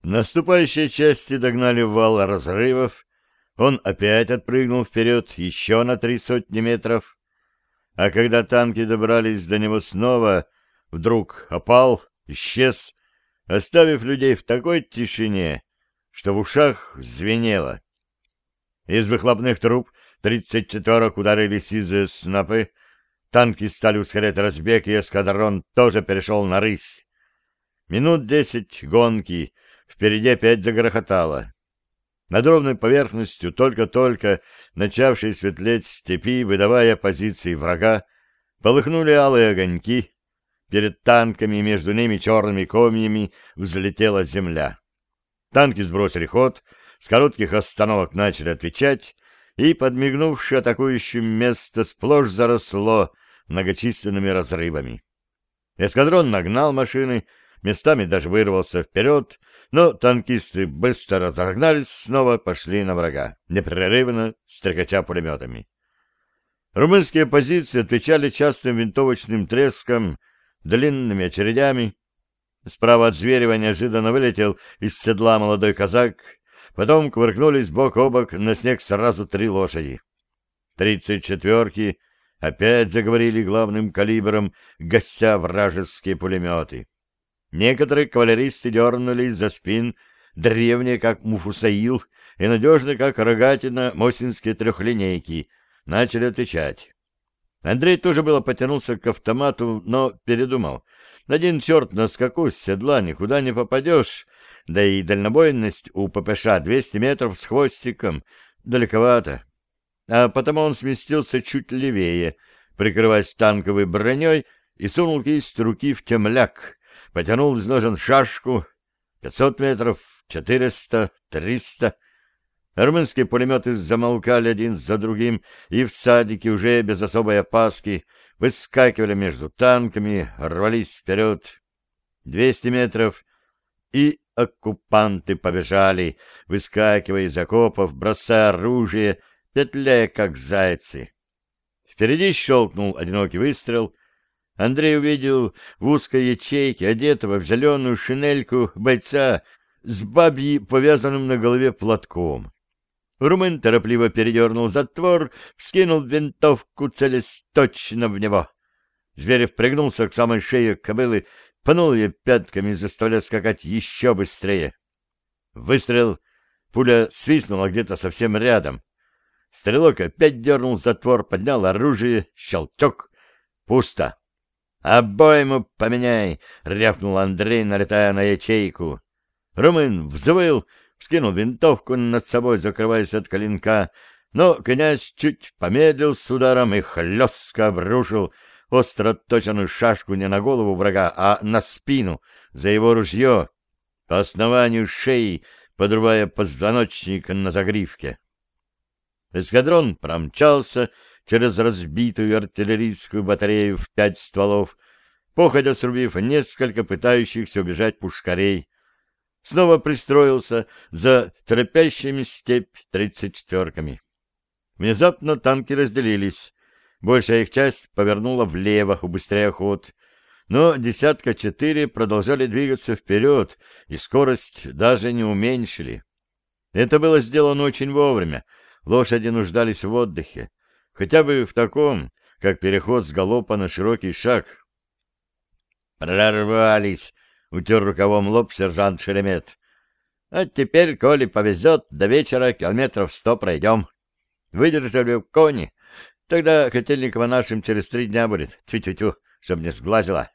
Наступающие части догнали вал разрывов, он опять отпрыгнул вперед еще на 300 метров, а когда танки добрались до него снова, вдруг опал, исчез, оставив людей в такой тишине, что в ушах звенело. Из выхлопных труб 34-ок ударились из снопы, танки стали ускорять разбег, и эскадрон тоже перешел на рысь. Минут 10 гонки, впереди опять загрохотало. Над ровной поверхностью только-только начавшей светлеть степи, выдавая позиции врага, полыхнули алые огоньки. Перед танками и между ними черными комьями взлетела земля. Танки сбросили ход, с коротких остановок начали отвечать, и, подмигнувшее атакующим место, сплошь заросло многочисленными разрывами. Эскадрон нагнал машины, местами даже вырвался вперед, но танкисты быстро разогнались, снова пошли на врага, непрерывно стрекача пулеметами. Румынские позиции отвечали частым винтовочным треском, длинными очередями. Справа от Зверева неожиданно вылетел из седла молодой казак, потом кувыркнулись бок о бок на снег сразу 3 лошади. 34-ки опять заговорили главным калибром, гася вражеские пулеметы. Некоторые кавалеристы дернулись за спин, древние, как Муфусаил, и надежные, как рогатина, мосинские трехлинейки, начали отвечать. Андрей тоже было потянулся к автомату, но передумал. Один черт на скаку с седла никуда не попадешь, да и дальнобойность у ППШ 200 метров с хвостиком далековато. А потому он сместился чуть левее, прикрываясь танковой броней, и сунул кисть руки в темляк, потянул из ножен шашку. 500 метров, 400, 300. Армянские пулеметы замолкали один за другим, и всадники уже без особой опаски выскакивали между танками, рвались вперед. 200 метров, и оккупанты побежали, выскакивая из окопов, бросая оружие, петляя, как зайцы. Впереди щелкнул одинокий выстрел. Андрей увидел в узкой ячейке, одетого в зеленую шинельку, бойца с бабьей повязанным на голове платком. Румын торопливо передернул затвор, вскинул винтовку, целясь точно в него. Зверев пригнулся к самой шее кобылы, пнул ее пятками, заставляя скакать еще быстрее. Выстрел. Пуля свистнула где-то совсем рядом. Стрелок опять дернул затвор, поднял оружие, щелчок. Пусто. «Обойму поменяй!» — рявкнул Андрей, налетая на ячейку. Румын взвыл, вскинул винтовку над собой, закрываясь от клинка, но князь чуть помедлил с ударом и хлестко обрушил остро точенную шашку не на голову врага, а на спину, за его ружье, по основанию шеи, подрывая позвоночник на загривке. Эскадрон промчался через разбитую артиллерийскую батарею в 5 стволов, походя срубив несколько пытающихся убежать пушкарей. Снова пристроился за торопящими степь 34-ками. Внезапно танки разделились. Большая их часть повернула влево, убыстряя ход, но 10-4 продолжали двигаться вперед, и скорость даже не уменьшили. Это было сделано очень вовремя. Лошади нуждались в отдыхе, хотя бы в таком, как переход с галопа на широкий шаг. «Прорвались!» — утер рукавом лоб сержант Шеремет. «А теперь, коли повезет, до вечера километров 100 пройдем. Выдержали кони, тогда Котельникова нашим через 3 дня будет. Тю-тю-тю, чтоб не сглазила».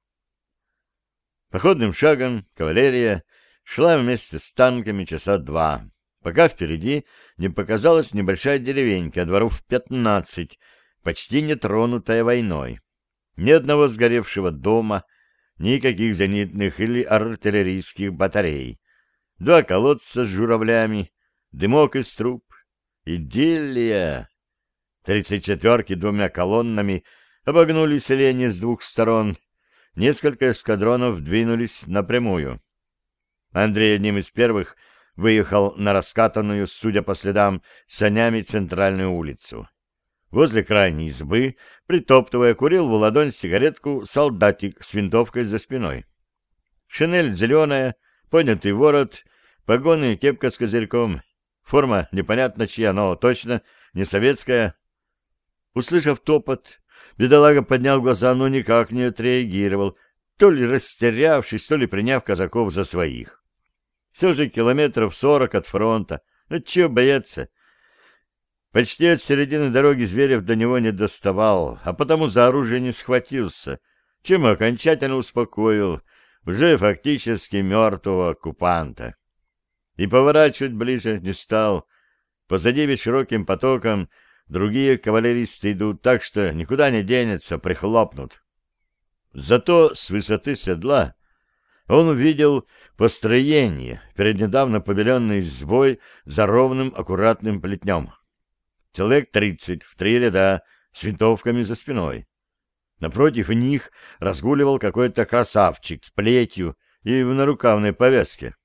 Походным шагом кавалерия шла вместе с танками часа 2, пока впереди не показалась небольшая деревенька, дворов 15, почти не тронутая войной. Ни одного сгоревшего дома, никаких зенитных или артиллерийских батарей. 2 колодца с журавлями, дымок из труб. Идиллия! 34-ки 2 колоннами обогнули селение с 2 сторон. Несколько эскадронов двинулись напрямую. Андрей одним из первых выехал на раскатанную, судя по следам, санями центральную улицу. Возле крайней избы, притоптывая, курил в ладонь сигаретку солдатик с винтовкой за спиной. Шинель зеленая, поднятый ворот, погоны и кепка с козырьком. Форма непонятно чья, но точно не советская. Услышав топот, бедолага поднял глаза, но никак не отреагировал, то ли растерявшись, то ли приняв казаков за своих. Все же километров 40 от фронта. Ну, чего бояться? Почти от середины дороги Зверев до него не доставал, а потому за оружие не схватился, чем окончательно успокоил уже фактически мертвого оккупанта. И поворачивать ближе не стал. Позади ведь широким потоком другие кавалеристы идут, так что никуда не денется, прихлопнут. Зато с высоты седла он увидел построение, перед недавно побеленной избой за ровным аккуратным плетнем. Человек 30 в 3 ряда с винтовками за спиной. Напротив них разгуливал какой-то красавчик с плетью и в нарукавной повязке.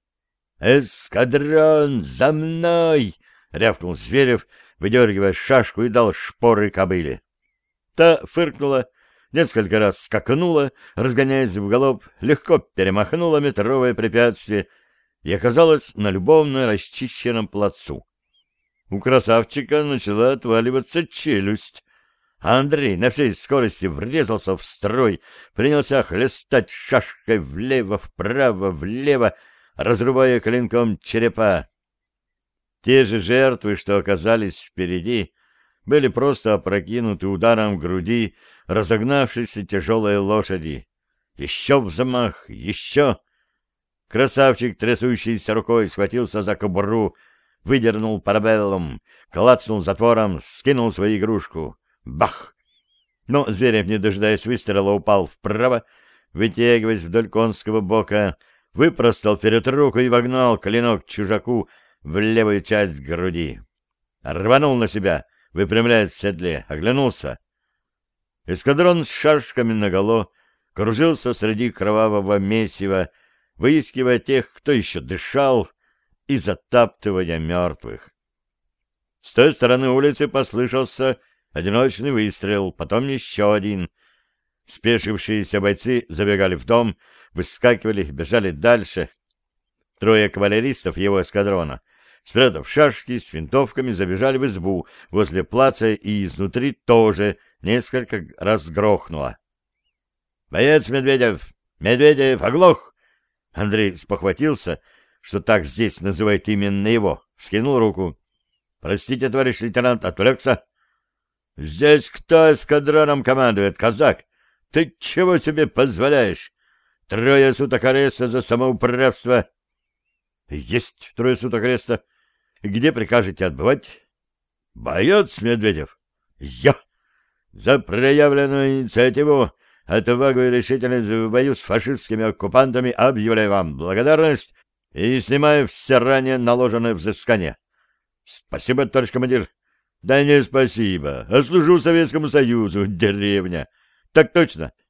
«Эскадрон, за мной!» — рявкнул Зверев, выдергивая шашку, и дал шпоры кобыле. Та фыркнула, несколько раз скакнула, разгоняясь в галоп, легко перемахнула метровое препятствие и оказалась на любовно расчищенном плацу. У красавчика начала отваливаться челюсть, а Андрей на всей скорости врезался в строй, принялся хлестать шашкой влево, вправо, влево, разрубая клинком черепа. Те же жертвы, что оказались впереди, были просто опрокинуты ударом в груди разогнавшейся тяжелой лошади. Еще взмах, еще! Красавчик, трясущейся рукой, схватился за кобуру, выдернул парабеллум, клацнул затвором, скинул свою игрушку. Бах! Но Зверев, не дожидаясь выстрела, упал вправо, вытягиваясь вдоль конского бока, выпростал вперед руку и вогнал клинок чужаку в левую часть груди. Рванул на себя, выпрямляясь в седле, оглянулся. Эскадрон с шашками наголо кружился среди кровавого месива, выискивая тех, кто еще дышал, и затаптывая мертвых. С той стороны улицы послышался одиночный выстрел, потом еще один. Спешившиеся бойцы забегали в дом, выскакивали, бежали дальше. Трое кавалеристов его эскадрона, спрятав шашки с винтовками, забежали в избу возле плаца, и изнутри тоже несколько раз грохнуло. «Боец Медведев! Медведев, оглох!» Андрей спохватился, что так здесь называют именно его, вскинул руку. «Простите, товарищ лейтенант, отвлекся». «Здесь кто эскадроном командует, казак? Ты чего себе позволяешь? 3 суток ареста за самоуправство». «Есть 3 суток ареста. Где прикажете отбывать?» «Боец Медведев». «Я!» «За проявленную инициативу, отвагу и решительность в бою с фашистскими оккупантами объявляю вам благодарность и снимаю все ранее наложенное взыскание». «Спасибо, товарищ командир». «Да не спасибо, а служу Советскому Союзу, деревня». «Так точно,